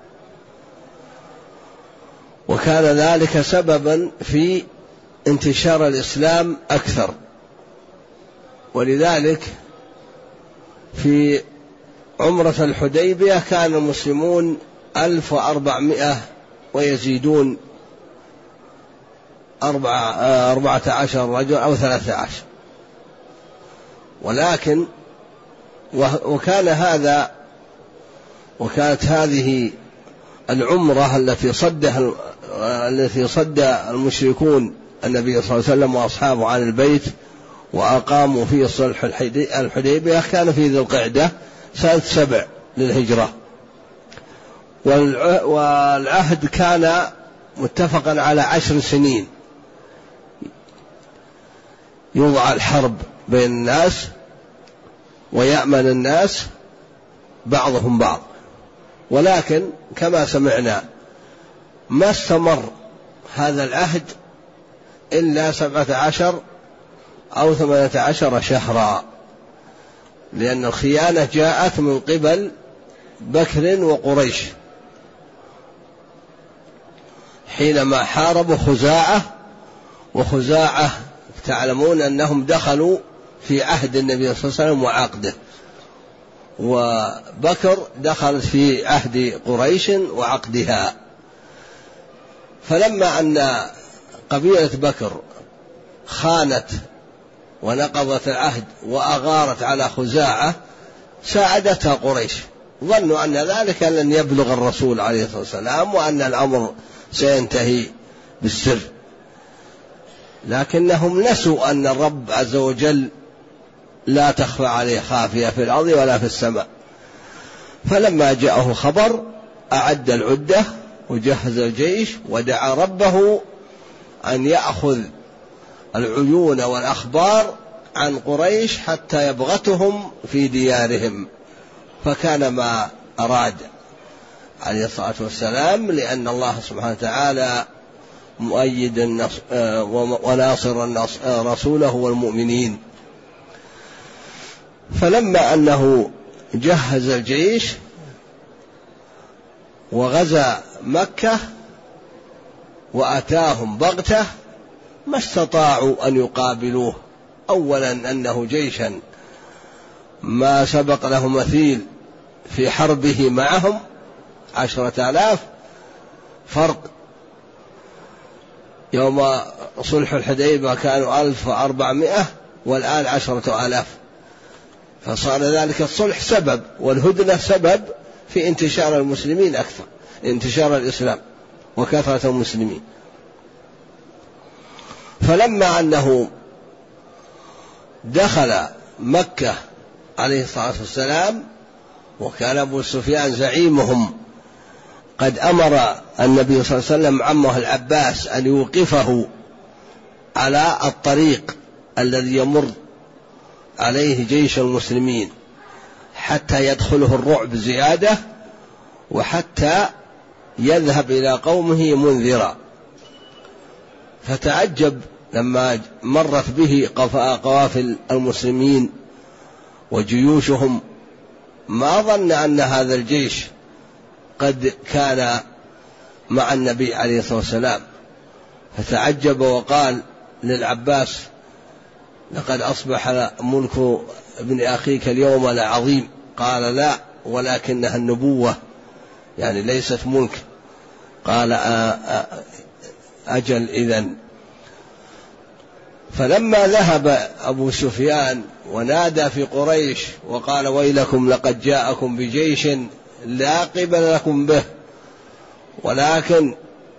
وكان ذلك سببا في انتشار الإسلام أكثر. ولذلك في عمرة الحديبية كان المسلمون 1400 ويزيدون 14 رجل أو 13، ولكن وكانت هذه العمرة التي صد المشركون النبي صلى الله عليه وسلم وأصحابه عن البيت وأقاموا فيه صلح الحديبية كان في ذي القعدة سنة 7 للهجرة، والعهد كان متفقا على 10 سنين يوضع الحرب بين الناس ويأمن الناس بعضهم بعض. ولكن كما سمعنا ما استمر هذا العهد إلا 17 أو 18 شهرا، لأن الخيانة جاءت من قبل بكر وقريش حينما حاربوا وخزاعة تعلمون أنهم دخلوا في عهد النبي صلى الله عليه وسلم وعقده، وبكر دخل في عهد قريش وعقدها. فلما أن قبيلة بكر خانت ونقضت العهد وأغارت على خزاعة ساعدتها قريش، ظنوا أن ذلك لن يبلغ الرسول عليه الصلاة والسلام وأن الأمر سينتهي بالسر، لكنهم نسوا أن الرب عز وجل لا تخفى عليه خافية في الأرض ولا في السماء. فلما جاءه خبر أعد العدة وجهز الجيش ودعا ربه أن يأخذ العيون والأخبار عن قريش حتى يبغتهم في ديارهم، فكان ما أراد عليه الصلاة والسلام، لأن الله سبحانه وتعالى مؤيد وناصر رسوله والمؤمنين. فلما أنه جهز الجيش وغزا مكة وأتاهم بغتة ما استطاعوا أن يقابلوه. أولا أنه جيشا ما سبق له مثيل في حربه معهم، 10,000 فرق. يوم صلح الحديبية كانوا 1400 والآن 10,000، فصار ذلك الصلح سبب والهدنة سبب في انتشار المسلمين أكثر، انتشار الإسلام وكثرة المسلمين. فلما أنه دخل مكة عليه الصلاة والسلام وكان أبو سفيان زعيمهم قد أمر النبي صلى الله عليه وسلم عمه العباس أن يوقفه على الطريق الذي يمر عليه جيش المسلمين حتى يدخله الرعب زيادة وحتى يذهب إلى قومه منذرا. فتعجب لما مرت به قوافل المسلمين وجيوشهم، ما ظن أن هذا الجيش قد كان مع النبي عليه الصلاة والسلام، فتعجب وقال للعباس: لقد أصبح ملك ابن أخيك اليوم لعظيم. قال: لا، ولكنها النبوة، يعني ليست ملك. قال: أجل إذن. فلما ذهب أبو سفيان ونادى في قريش وقال: ويلكم لقد جاءكم بجيش لا قبل لكم به، ولكن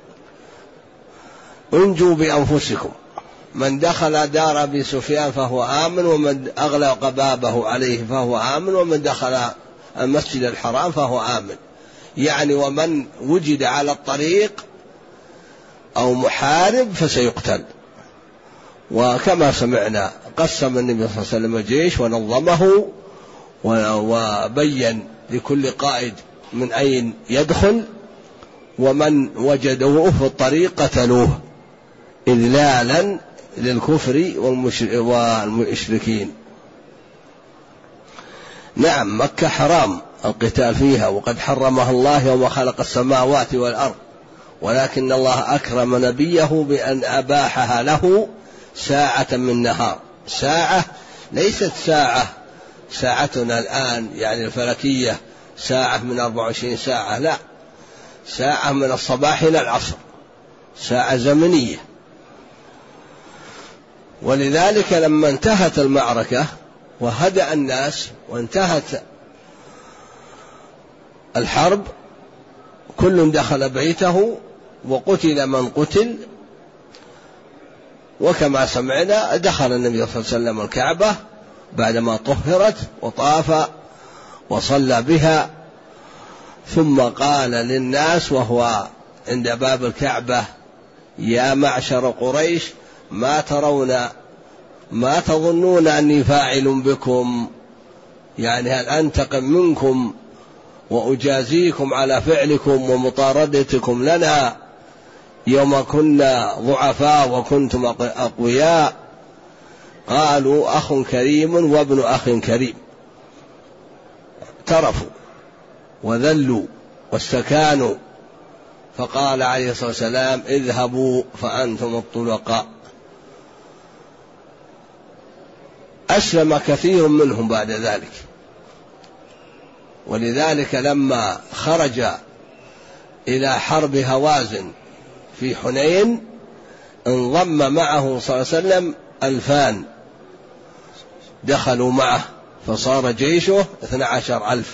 انجوا بأنفسكم، من دخل دار أبي سفيان فهو آمن، ومن أغلق بابه عليه فهو آمن، ومن دخل المسجد الحرام فهو آمن. يعني ومن وجد على الطريق أو محارب فسيقتل. وكما سمعنا قسم النبي صلى الله عليه وسلم الجيش ونظمه وبين لكل قائد من أين يدخل، ومن وجدوه في الطريق قتلوه إذلالا للكفر والمشركين. نعم، مكة حرام القتال فيها، وقد حرمها الله يوم خلق السماوات والأرض، ولكن الله أكرم نبيه بأن أباحها له ساعة من نهار. ساعة ليست ساعتنا الآن يعني الفلكية، ساعة من 24 ساعة، لا، ساعة من الصباح إلى العصر، ساعة زمنية. ولذلك لما انتهت المعركة وهدأ الناس وانتهت الحرب، كل دخل بيته وقتل من قتل. وكما سمعنا دخل النبي صلى الله عليه وسلم الكعبة بعدما طهرت وطاف وصلى بها، ثم قال للناس وهو عند باب الكعبة: يا معشر قريش، ما تظنون أني فاعل بكم؟ يعني هل أنتقم منكم وأجازيكم على فعلكم ومطاردتكم لنا يوم كنا ضعفاء وكنتم أقوياء؟ قالوا: أخ كريم وابن أخ كريم. اعترفوا وذلوا واستكانوا، فقال عليه الصلاة والسلام: اذهبوا فأنتم الطلقاء. أسلم كثير منهم بعد ذلك، ولذلك لما خرج إلى حرب هوازن في حنين انضم معه صلى الله عليه وسلم 2000 دخلوا معه، فصار جيشه 12,000.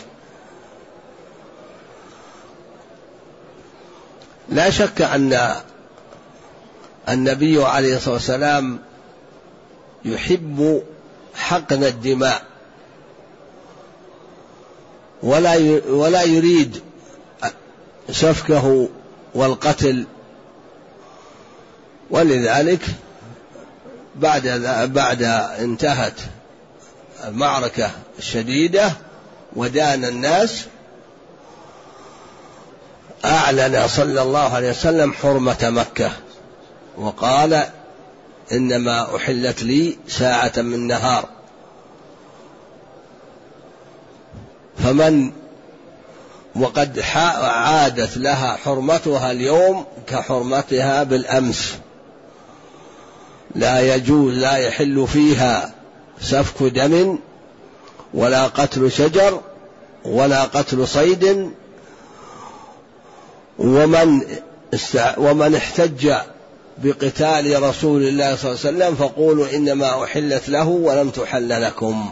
لا شك أن النبي عليه الصلاة والسلام يحب حقن الدماء ولا يريد سفكه والقتل، ولذلك بعد انتهت المعركة الشديدة ودان الناس، أعلن صلى الله عليه وسلم حرمة مكة وقال: إنما أحلت لي ساعة من نهار، وقد عادت لها حرمتها اليوم كحرمتها بالأمس. لا يجوز، لا يحل فيها سفك دم ولا قتل شجر ولا قتل صيد. ومن احتج بقتال رسول الله صلى الله عليه وسلم فقولوا إنما أحلت له ولم تحل لكم.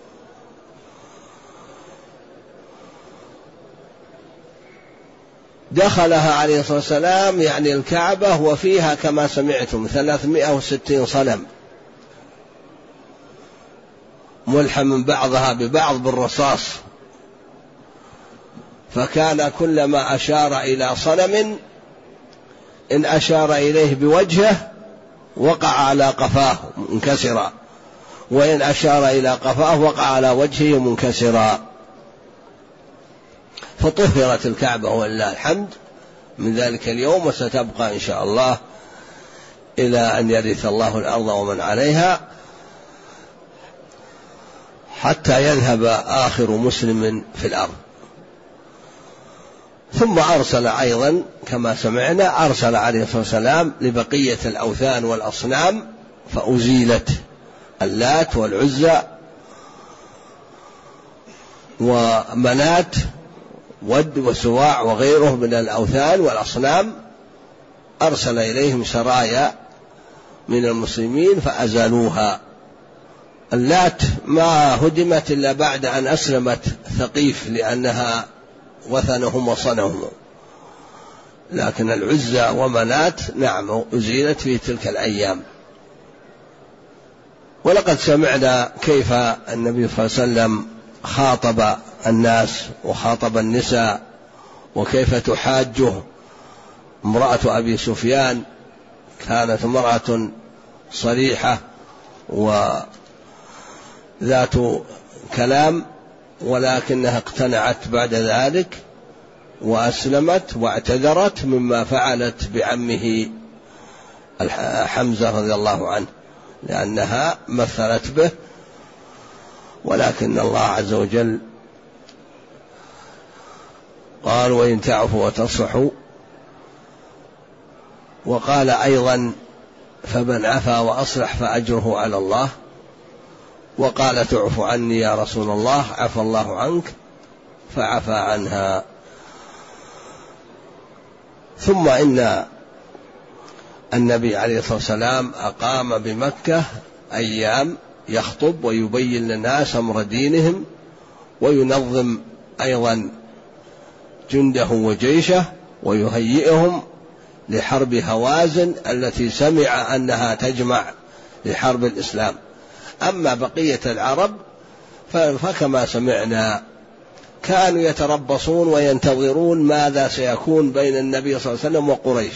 دخلها عليه الصلاة والسلام يعني الكعبة، وفيها كما سمعتم 360 صنم ملحم بعضها ببعض بالرصاص، فكان كلما أشار إلى صنم إن أشار إليه بوجهه وقع على قفاه منكسرا، وإن أشار إلى قفاه وقع على وجهه منكسرا. فطهرت الكعبة ولله الحمد من ذلك اليوم، وستبقى إن شاء الله إلى أن يرث الله الأرض ومن عليها، حتى يذهب آخر مسلم في الأرض. ثم أرسل أيضا كما سمعنا، أرسل عليه الصلاة والسلام لبقية الأوثان والأصنام فأزيلت، اللات والعزى ومنات ود وسواع وغيره من الأوثان والأصنام، أرسل إليهم سرايا من المسلمين فأزالوها. اللات ما هدمت إلا بعد أن أسلمت ثقيف لأنها وثنهم وصنهم، لكن العزى ومنات نعم أزيلت في تلك الأيام. ولقد سمعنا كيف النبي صلى الله عليه وسلم خاطب الناس وخاطب النساء، وكيف تحاجه امرأة أبي سفيان، كانت امرأة صريحة وذات كلام، ولكنها اقتنعت بعد ذلك وأسلمت واعتذرت مما فعلت بعمه حمزة رضي الله عنه، لأنها مثلت به. ولكن الله عز وجل قال وإن تعفوا وتصفحوا، وقال أيضا فمن عفا وأصلح فأجره على الله، وقال تعف عني يا رسول الله، عفى الله عنك فعفى عنها. ثم إن النبي عليه الصلاة والسلام أقام بمكة أيام يخطب ويبين للناس أمر دينهم، وينظم أيضا جنده وجيشه ويهيئهم لحرب هوازن التي سمع أنها تجمع لحرب الإسلام. أما بقية العرب فكما سمعنا كانوا يتربصون وينتظرون ماذا سيكون بين النبي صلى الله عليه وسلم وقريش،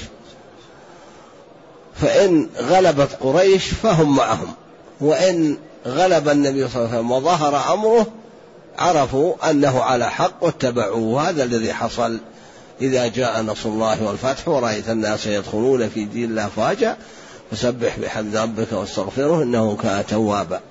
فإن غلبت قريش فهم معهم، وإن غلب النبي صلى الله عليه وسلم وظهر أمره عرفوا أنه على حق واتبعوه. هذا الذي حصل إذا جاء نصر الله والفتح ورأيت الناس يدخلون في دين الله أفواجا فسبح بحمد ربك واستغفره إنه كان توابا.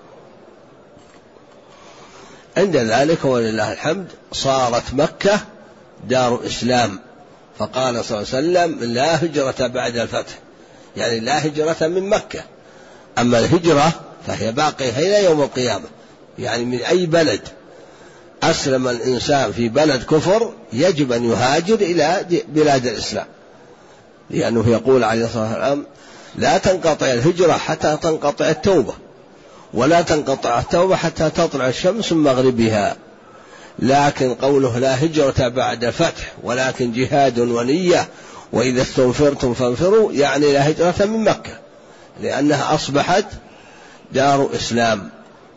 عند ذلك ولله الحمد صارت مكة دار إسلام، فقال صلى الله عليه وسلم لا هجرة بعد الفتح، يعني لا هجرة من مكة. أما الهجرة فهي باقية إلى يوم القيامة، يعني من أي بلد أسلم الإنسان في بلد كفر يجب أن يهاجر إلى بلاد الإسلام، لأنه يقول عليه الصلاة والسلام لا تنقطع الهجرة حتى تنقطع التوبة، ولا تنقطع التوبة حتى تطلع الشمس من مغربها. لكن قوله لا هجرة بعد الفتح ولكن جهاد ونية وإذا استنفرتم فانفروا، يعني لا هجرة من مكة، لأنها أصبحت دار إسلام.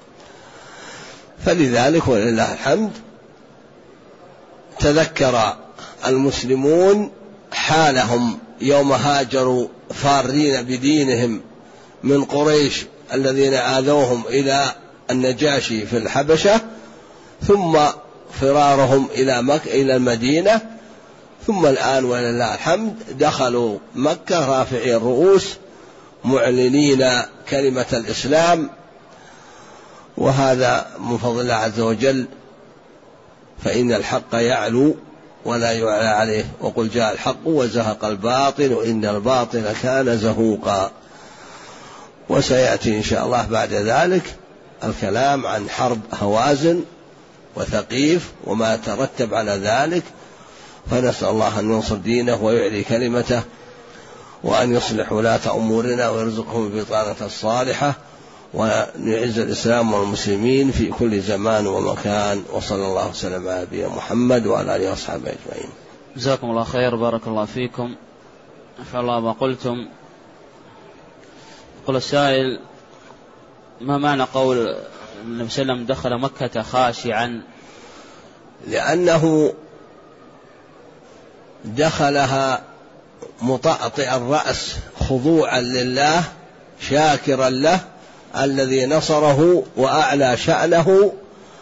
فلذلك ولله الحمد تذكر المسلمون حالهم يوم هاجروا فارين بدينهم من قريش الذين آذوهم إلى النجاشي في الحبشة، ثم فرارهم إلى المدينة، ثم الآن ولله الحمد دخلوا مكة رافعي الرؤوس معلنين كلمة الإسلام، وهذا من فضل الله عز وجل، فإن الحق يعلو ولا يعلى عليه، وقل جاء الحق وزهق الباطل وإن الباطل كان زهوقا. وسيأتي إن شاء الله بعد ذلك الكلام عن حرب هوازن وثقيف وما ترتب على ذلك، فنسأل الله أن ينصر دينه ويعلي كلمته، وأن يصلح ولاة أمورنا ويرزقهم البطانة الصالحة، ونعز الإسلام والمسلمين في كل زمان ومكان. وصلى الله وسلم على نبينا محمد وعلى آله وأصحابه أجمعين. جزاكم الله خير، بارك الله فيكم. إن شاء الله ما قلتم. يقول السائل ما معنى قول النبي صلى الله عليه وسلم دخل مكة خاشعا؟ لأنه دخلها مطأطئ الرأس خضوعا لله شاكرا له الذي نصره وأعلى شأنه،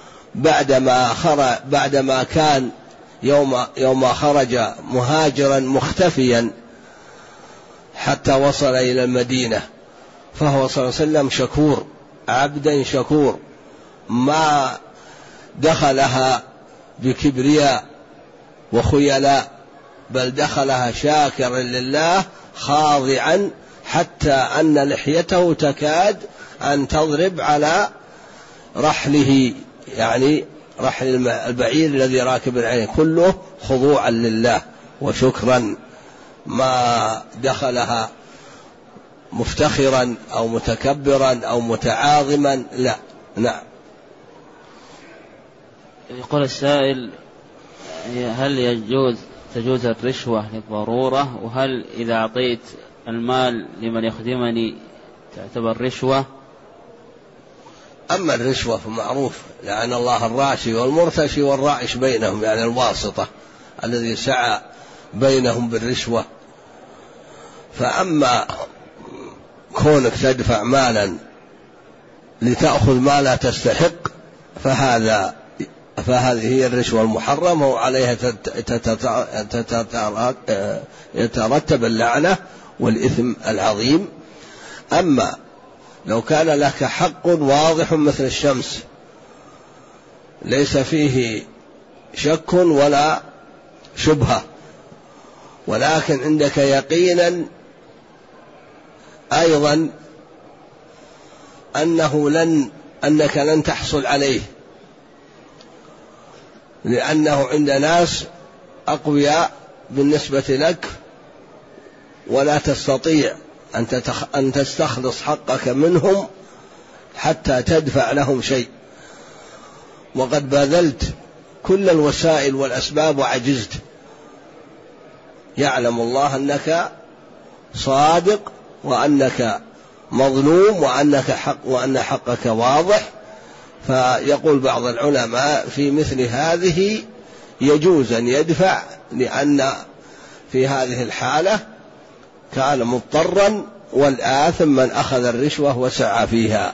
بعدما كان يوم خرج مهاجرا مختفيا حتى وصل إلى المدينة، فهو صلى الله عليه وسلم شكور، عبدا شكور، ما دخلها بكبرياء وخيلاء، بل دخلها شاكرا لله خاضعا، حتى أن لحيته تكاد أن تضرب على رحله، يعني رحل البعير الذي راكب عليه، كله خضوعا لله وشكرا، ما دخلها مفتخرا أو متكبرا أو متعاظما، لا. نعم. يقول السائل هل تجوز الرشوة للضرورة؟ وهل إذا أعطيت المال لمن يخدمني تعتبر رشوة؟ أما الرشوة فمعروف، لعن الله الراشي والمرتشي والرائش بينهم، يعني الواسطة الذي سعى بينهم بالرشوة. فأما كونك تدفع مالا لتأخذ ما لا تستحق فهذا فهذه هي الرشوة المحرمة وعليها يترتب اللعنة والإثم العظيم. أما لو كان لك حق واضح مثل الشمس ليس فيه شك ولا شبهة، ولكن عندك يقينا أيضا أنك لن تحصل عليه، لأنه عند ناس أقوياء بالنسبة لك ولا تستطيع أن تستخلص حقك منهم حتى تدفع لهم شيء، وقد بذلت كل الوسائل والأسباب وعجزت. يعلم الله أنك صادق وأنك مظلوم وأن حقك واضح. فيقول بعض العلماء في مثل هذه يجوز أن يدفع، لأن في هذه الحالة كان مضطرا، والآثم من أخذ الرشوة وسعى فيها.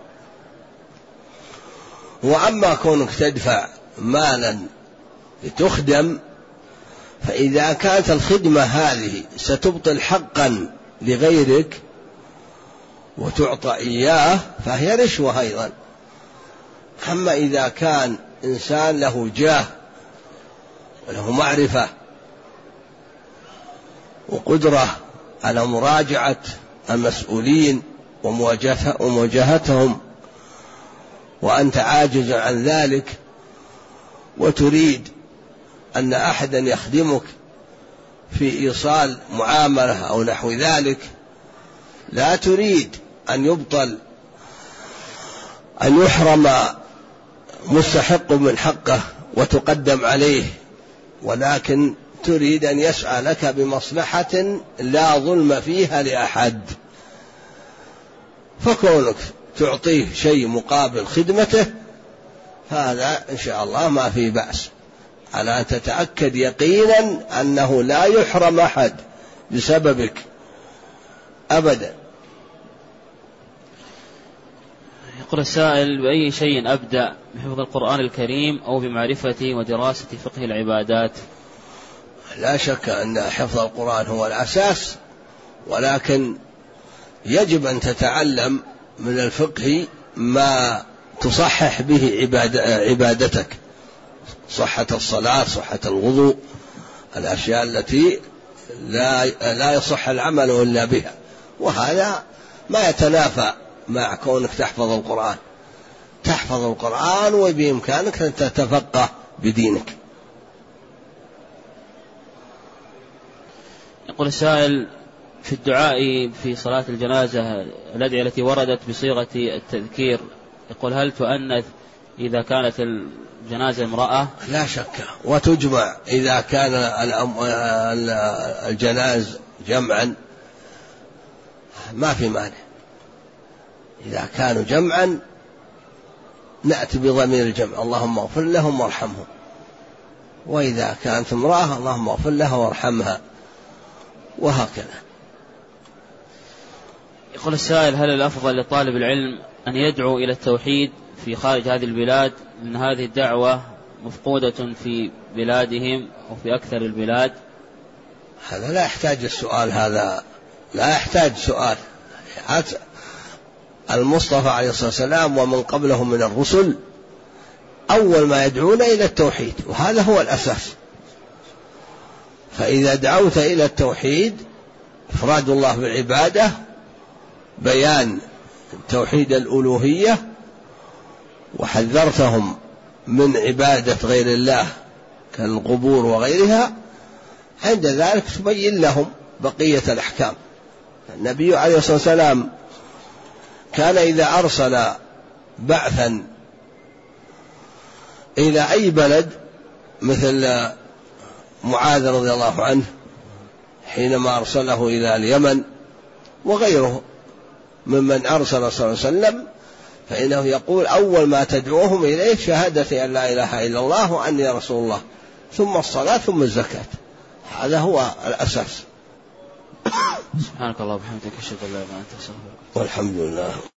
وأما كونك تدفع مالا لتخدم، فإذا كانت الخدمة هذه ستبطل حقا لغيرك وتعطى إياه فهي رشوة أيضا. أما إذا كان إنسان له جاه وله معرفة وقدرة على مراجعة المسؤولين ومواجهتهم، وأنت عاجز عن ذلك، وتريد أن أحدا يخدمك في إيصال معاملة أو نحو ذلك، لا تريد أن يبطل أن يحرم مستحق من حقه وتقدم عليه، ولكن تريد أن يسعى لك بمصلحة لا ظلم فيها لأحد، فكونك تعطيه شيء مقابل خدمته هذا إن شاء الله ما في بأس، على أن تتأكد يقينا أنه لا يحرم أحد بسببك أبدا. يقول السائل: بأي شيء أبدأ، بحفظ القرآن الكريم أو بمعرفة ودراسة فقه العبادات؟ لا شك أن حفظ القرآن هو الأساس، ولكن يجب أن تتعلم من الفقه ما تصحح به عبادتك، صحة الصلاة، صحة الوضوء، الأشياء التي لا يصح العمل إلا بها، وهذا ما يتنافى مع كونك تحفظ القرآن. تحفظ القرآن وبإمكانك أن تتفقه بدينك. يقول السائل: في الدعاء في صلاة الجنازة الأدعية التي وردت بصيغة التذكير، يقول هل تؤنث إذا كانت الجنازة امرأة؟ لا شك، وتجمع إذا كان الجناز جمعا ما في مانع. إذا كانوا جمعا نأتي بضمير الجمع: اللهم اغفر لهم وارحمهم. وإذا كانت امرأة اللهم اغفر لها وارحمها، وهكذا. يقول السائل: هل الأفضل لطالب العلم أن يدعو إلى التوحيد في خارج هذه البلاد، لأن هذه الدعوة مفقودة في بلادهم وفي أكثر البلاد؟ هذا لا يحتاج السؤال، هذا لا يحتاج سؤال. المصطفى عليه الصلاة والسلام ومن قبله من الرسل أول ما يدعون إلى التوحيد، وهذا هو الأساس. فإذا دعوت إلى التوحيد، إفراد الله بالعبادة، بيان توحيد الألوهية، وحذرتهم من عبادة غير الله كالقبور وغيرها، عند ذلك تبين لهم بقية الأحكام. النبي عليه الصلاة والسلام كان إذا أرسل بعثا إلى أي بلد، مثل معاذ رضي الله عنه حينما أرسله إلى اليمن وغيره ممن أرسل صلى الله عليه وسلم، فإنه يقول أول ما تدعوهم إليه شهادة أن لا إله إلا الله وأني رسول الله، ثم الصلاة ثم الزكاة. هذا هو الأساس. سبحانك اللهم وبحمدك، أشهد أن لا إله إلا أنت، أستغفرك. والحمد لله.